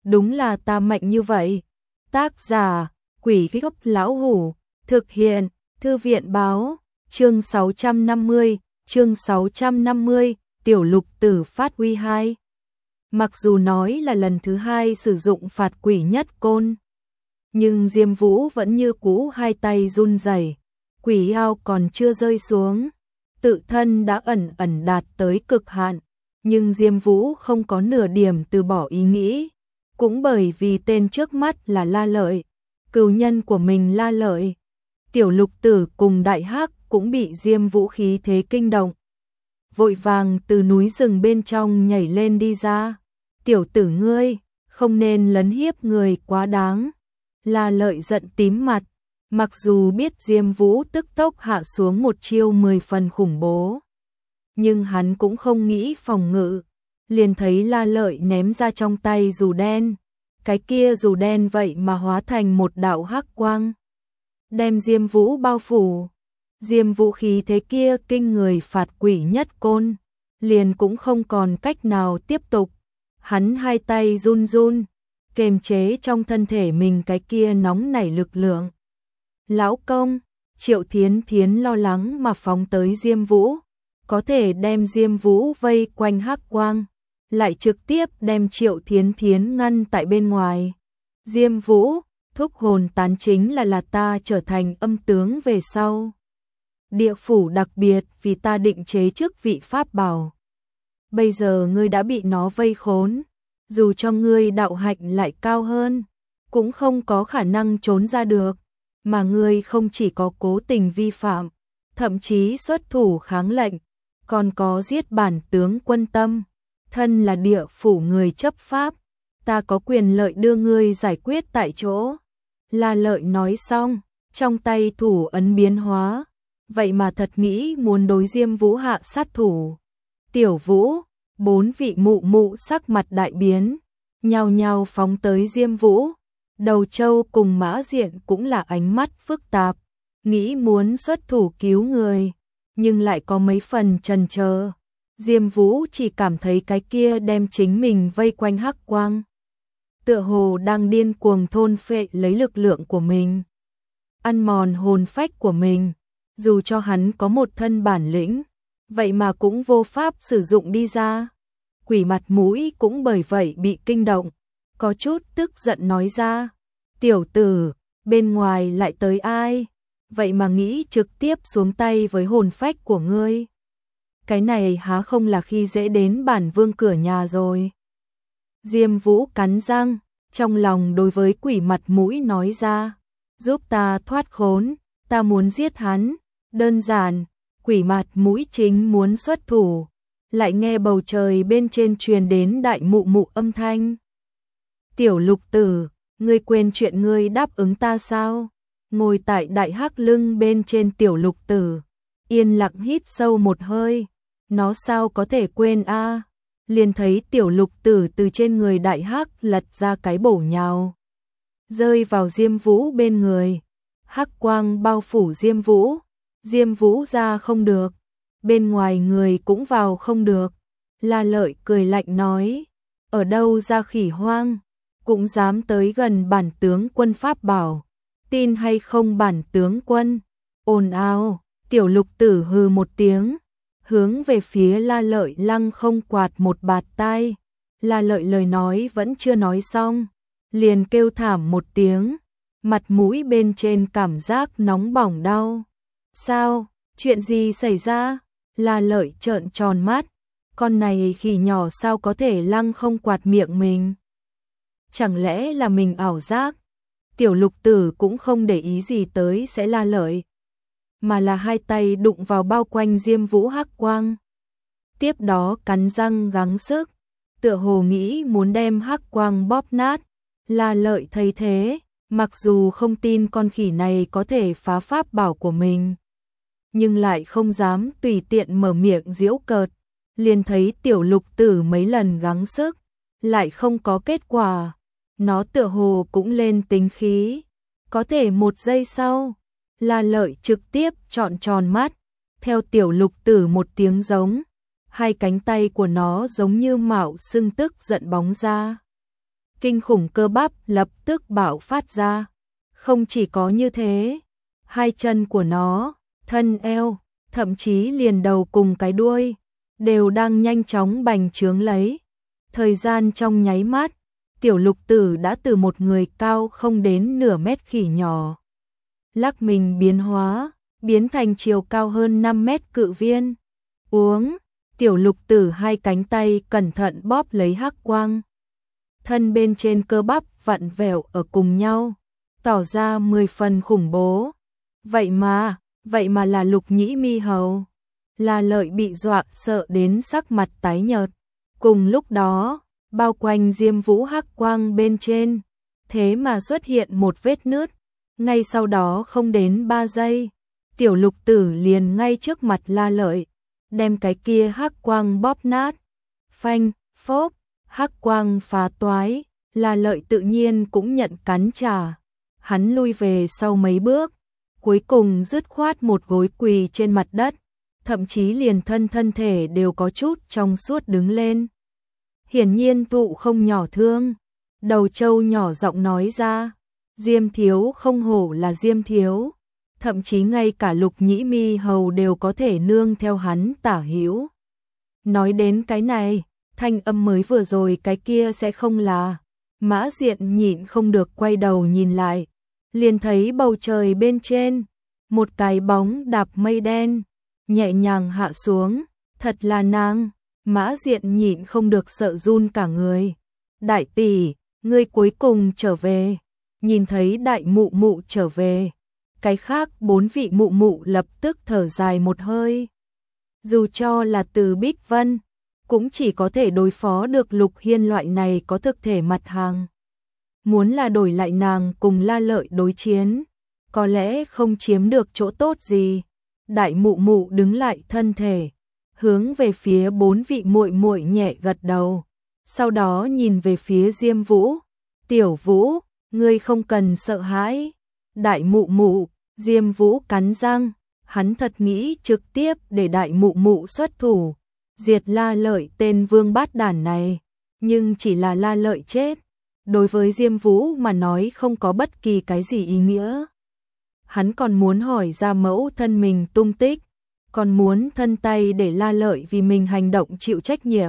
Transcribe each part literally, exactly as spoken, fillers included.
đúng là ta mạnh như vậy. Tác giả, Quỷ Gốc Lão Hủ, thực hiện, Thư viện báo, chương sáu trăm năm mươi, chương sáu trăm năm mươi, Tiểu Lục Tử phát huy hai. Mặc dù nói là lần thứ hai sử dụng phạt quỷ nhất côn, nhưng Diêm Vũ vẫn như cũ hai tay run rẩy, quỷ ao còn chưa rơi xuống, tự thân đã ẩn ẩn đạt tới cực hạn, nhưng Diêm Vũ không có nửa điểm từ bỏ ý nghĩ, cũng bởi vì tên trước mắt là La Lợi, cừu nhân của mình La Lợi. Tiểu Lục Tử cùng Đại Hắc cũng bị Diêm Vũ khí thế kinh động, vội vàng từ núi rừng bên trong nhảy lên đi ra. Tiểu tử ngươi, không nên lấn hiếp người quá đáng. La Lợi giận tím mặt, mặc dù biết Diêm Vũ tức tốc hạ xuống một chiêu mười phần khủng bố, nhưng hắn cũng không nghĩ phòng ngự, liền thấy La Lợi ném ra trong tay dù đen, cái kia dù đen vậy mà hóa thành một đạo hắc quang, đem Diêm Vũ bao phủ. Diêm Vũ khí thế kia kinh người phạt quỷ nhất côn, liền cũng không còn cách nào tiếp tục. Hắn hai tay run run, kềm chế trong thân thể mình cái kia nóng nảy lực lượng. Lão công, Triệu Thiến Thiến lo lắng mà phóng tới Diêm Vũ, có thể đem Diêm Vũ vây quanh hắc quang, lại trực tiếp đem Triệu Thiến Thiến ngăn tại bên ngoài. Diêm Vũ, thúc hồn tán chính là là ta trở thành âm tướng về sau. Địa phủ đặc biệt vì ta định chế chức vị pháp bảo. Bây giờ ngươi đã bị nó vây khốn, dù cho ngươi đạo hạnh lại cao hơn, cũng không có khả năng trốn ra được, mà ngươi không chỉ có cố tình vi phạm, thậm chí xuất thủ kháng lệnh, còn có giết bản tướng Quân Tâm, thân là địa phủ người chấp pháp, ta có quyền lợi đưa ngươi giải quyết tại chỗ. La Lợi nói xong, trong tay thủ ấn biến hóa, vậy mà thật nghĩ muốn đối Diêm Vũ hạ sát thủ. Tiểu Vũ, bốn vị mụ mụ sắc mặt đại biến, nhao nhao phóng tới Diêm Vũ. Đầu Châu cùng Mã Diện cũng là ánh mắt phức tạp, nghĩ muốn xuất thủ cứu người, nhưng lại có mấy phần chần chờ. Diêm Vũ chỉ cảm thấy cái kia đem chính mình vây quanh hắc quang, tựa hồ đang điên cuồng thôn phệ lấy lực lượng của mình, ăn mòn hồn phách của mình. Dù cho hắn có một thân bản lĩnh, vậy mà cũng vô pháp sử dụng đi ra. Quỷ mặt mũi cũng bởi vậy bị kinh động, có chút tức giận nói ra: tiểu tử, bên ngoài lại tới ai, vậy mà nghĩ trực tiếp xuống tay với hồn phách của ngươi. Cái này há không là khi dễ đến bản vương cửa nhà rồi. Diêm Vũ cắn răng, trong lòng đối với quỷ mặt mũi nói ra: giúp ta thoát khốn, ta muốn giết hắn. Đơn giản, quỷ mặt mũi chính muốn xuất thủ, lại nghe bầu trời bên trên truyền đến đại mụ mụ âm thanh. Tiểu Lục Tử, ngươi quên chuyện ngươi đáp ứng ta sao? Ngồi tại đại hắc lưng bên trên Tiểu Lục Tử, yên lặng hít sâu một hơi, nó sao có thể quên a? À? Liền thấy Tiểu Lục Tử từ trên người đại hắc lật ra cái bổ nhào, rơi vào Diêm Vũ bên người, hắc quang bao phủ Diêm Vũ. Diêm Vũ ra không được, bên ngoài người cũng vào không được. La Lợi cười lạnh nói: ở đâu ra khỉ hoang, cũng dám tới gần bản tướng quân pháp bảo, tin hay không bản tướng quân? Ồn ào. Tiểu Lục Tử hừ một tiếng, hướng về phía La Lợi lăng không quạt một bạt tai. La Lợi lời nói vẫn chưa nói xong, liền kêu thảm một tiếng, mặt mũi bên trên cảm giác nóng bỏng đau. Sao? Chuyện gì xảy ra? La Lợi trợn tròn mắt, con này khỉ nhỏ sao có thể lăng không quạt miệng mình? Chẳng lẽ là mình ảo giác? Tiểu Lục Tử cũng không để ý gì tới sẽ La Lợi, mà là hai tay đụng vào bao quanh Diêm Vũ hắc quang. Tiếp đó cắn răng gắng sức, tựa hồ nghĩ muốn đem hắc quang bóp nát. La Lợi thấy thế, mặc dù không tin con khỉ này có thể phá pháp bảo của mình, nhưng lại không dám tùy tiện mở miệng giễu cợt. Liền thấy Tiểu Lục Tử mấy lần gắng sức, lại không có kết quả. Nó tựa hồ cũng lên tính khí. Có thể một giây sau, La Lợi trực tiếp trọn tròn mắt, theo Tiểu Lục Tử một tiếng giống, hai cánh tay của nó giống như mạo sưng tức giận bóng ra. kinh khủng cơ bắp lập tức bạo phát ra. Không chỉ có như thế, hai chân của nó, thân eo, thậm chí liền đầu cùng cái đuôi, đều đang nhanh chóng bành trướng lấy. Thời gian trong nháy mắt, Tiểu Lục Tử đã từ một người cao không đến nửa mét khỉ nhỏ, lắc mình biến hóa, biến thành chiều cao hơn năm mét cự viên. Uống, Tiểu Lục Tử hai cánh tay cẩn thận bóp lấy hắc quang. Thân bên trên cơ bắp vặn vẹo ở cùng nhau, tỏ ra mười phần khủng bố. Vậy mà, vậy mà là Lục Nhĩ Mi Hầu. La Lợi bị dọa sợ đến sắc mặt tái nhợt. Cùng lúc đó, bao quanh Diêm Vũ hắc quang bên trên, thế mà xuất hiện một vết nứt. Ngay sau đó không đến ba giây, Tiểu Lục Tử liền ngay trước mặt La Lợi, đem cái kia hắc quang bóp nát. Phanh, phốp, hắc quang phá toái, La Lợi tự nhiên cũng nhận cắn trả. Hắn lui về sau mấy bước, cuối cùng dứt khoát một gối quỳ trên mặt đất, thậm chí liền thân thân thể đều có chút trong suốt đứng lên. Hiển nhiên tụ không nhỏ thương. Đầu trâu nhỏ giọng nói ra, Diêm thiếu không hổ là Diêm thiếu, thậm chí ngay cả Lục Nhĩ Mi Hầu đều có thể nương theo hắn tả hữu. Nói đến cái này, thanh âm mới vừa rồi cái kia sẽ không là. Mã Diện nhịn không được quay đầu nhìn lại, liền thấy bầu trời bên trên, một cái bóng đạp mây đen, nhẹ nhàng hạ xuống, thật là nàng. Mã Diện nhịn không được sợ run cả người. Đại tỷ, ngươi cuối cùng trở về. Nhìn thấy đại mụ mụ trở về, cái khác bốn vị mụ mụ lập tức thở dài một hơi. Dù cho là Từ Bích Vân, cũng chỉ có thể đối phó được Lục Hiên loại này có thực thể mặt hàng. Muốn là đổi lại nàng cùng La Lợi đối chiến, có lẽ không chiếm được chỗ tốt gì. Đại mụ mụ đứng lại thân thể, hướng về phía bốn vị muội muội nhẹ gật đầu, sau đó nhìn về phía Diêm Vũ. Tiểu Vũ, ngươi không cần sợ hãi. Đại mụ mụ, Diêm Vũ cắn răng, hắn thật nghĩ trực tiếp để đại mụ mụ xuất thủ, diệt La Lợi tên vương bát đản này, nhưng chỉ là La Lợi chết, đối với Diêm Vũ mà nói không có bất kỳ cái gì ý nghĩa. Hắn còn muốn hỏi ra mẫu thân mình tung tích, còn muốn thân tay để La Lợi vì mình hành động chịu trách nhiệm.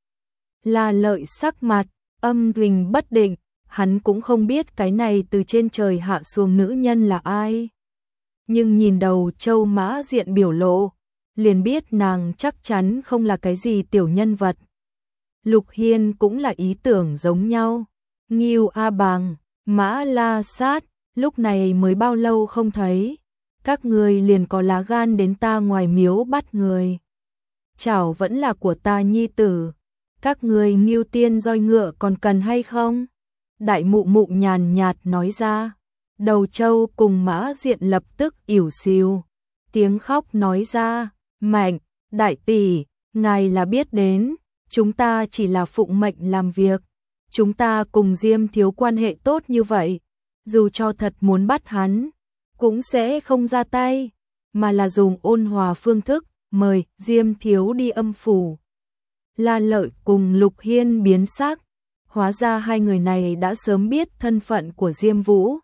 La Lợi sắc mặt âm tình bất định, hắn cũng không biết cái này từ trên trời hạ xuống nữ nhân là ai. Nhưng nhìn đầu Châu Mã Diện biểu lộ, liền biết nàng chắc chắn không là cái gì tiểu nhân vật. Lục Hiên cũng là ý tưởng giống nhau. Ngưu A Bàng, Mã La Sát, lúc này mới bao lâu không thấy, các người liền có lá gan đến ta ngoài miếu bắt người. Chảo vẫn là của ta nhi tử, các người Ngưu Tiên roi ngựa còn cần hay không? Đại mụ mụ nhàn nhạt nói ra. Đầu Châu cùng Mã Diện lập tức ỉu xìu, tiếng khóc nói ra, Mạnh, đại tỷ, ngài là biết đến, chúng ta chỉ là phụng mệnh làm việc, chúng ta cùng Diêm thiếu quan hệ tốt như vậy, dù cho thật muốn bắt hắn, cũng sẽ không ra tay, mà là dùng ôn hòa phương thức, mời Diêm thiếu đi âm phủ. La Lợi cùng Lục Hiên biến sắc, hóa ra hai người này đã sớm biết thân phận của Diêm Vũ.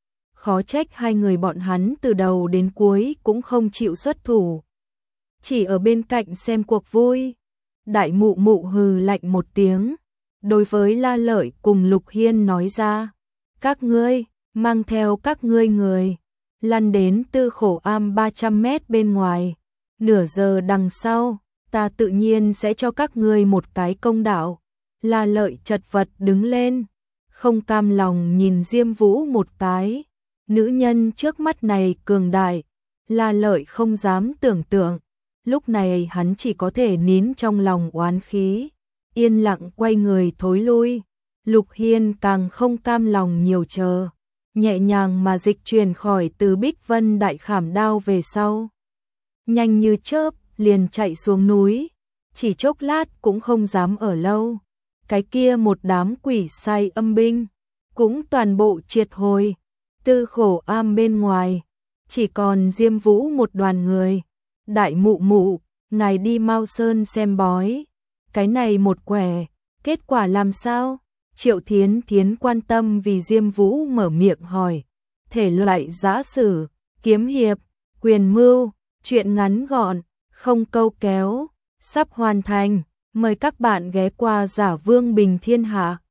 Khó trách hai người bọn hắn từ đầu đến cuối cũng không chịu xuất thủ, chỉ ở bên cạnh xem cuộc vui. Đại mụ mụ hừ lạnh một tiếng, đối với La Lợi cùng Lục Hiên nói ra, các ngươi, mang theo các ngươi người, lăn đến Tư Khổ Am ba trăm mét bên ngoài, nửa giờ đằng sau, ta tự nhiên sẽ cho các ngươi một cái công đạo. La Lợi chật vật đứng lên, không cam lòng nhìn Diêm Vũ một cái. Nữ nhân trước mắt này cường đại, La Lợi không dám tưởng tượng. Lúc này hắn chỉ có thể nín trong lòng oán khí, yên lặng quay người thối lui. Lục Hiên càng không cam lòng nhiều chờ, nhẹ nhàng mà dịch chuyển khỏi Từ Bích Vân đại khảm đao về sau. Nhanh như chớp, liền chạy xuống núi, chỉ chốc lát cũng không dám ở lâu. Cái kia một đám quỷ sai âm binh, cũng toàn bộ triệt hồi. Tư Khổ Am bên ngoài, chỉ còn Diêm Vũ một đoàn người. Đại mụ mụ, ngài đi Mao Sơn xem bói, cái này một quẻ, kết quả làm sao? Triệu Thiến Thiến quan tâm vì Diêm Vũ mở miệng hỏi. Thể loại giã sử, kiếm hiệp, quyền mưu, truyện ngắn gọn, không câu kéo, sắp hoàn thành. Mời các bạn ghé qua Giả Vương Bình Thiên Hạ.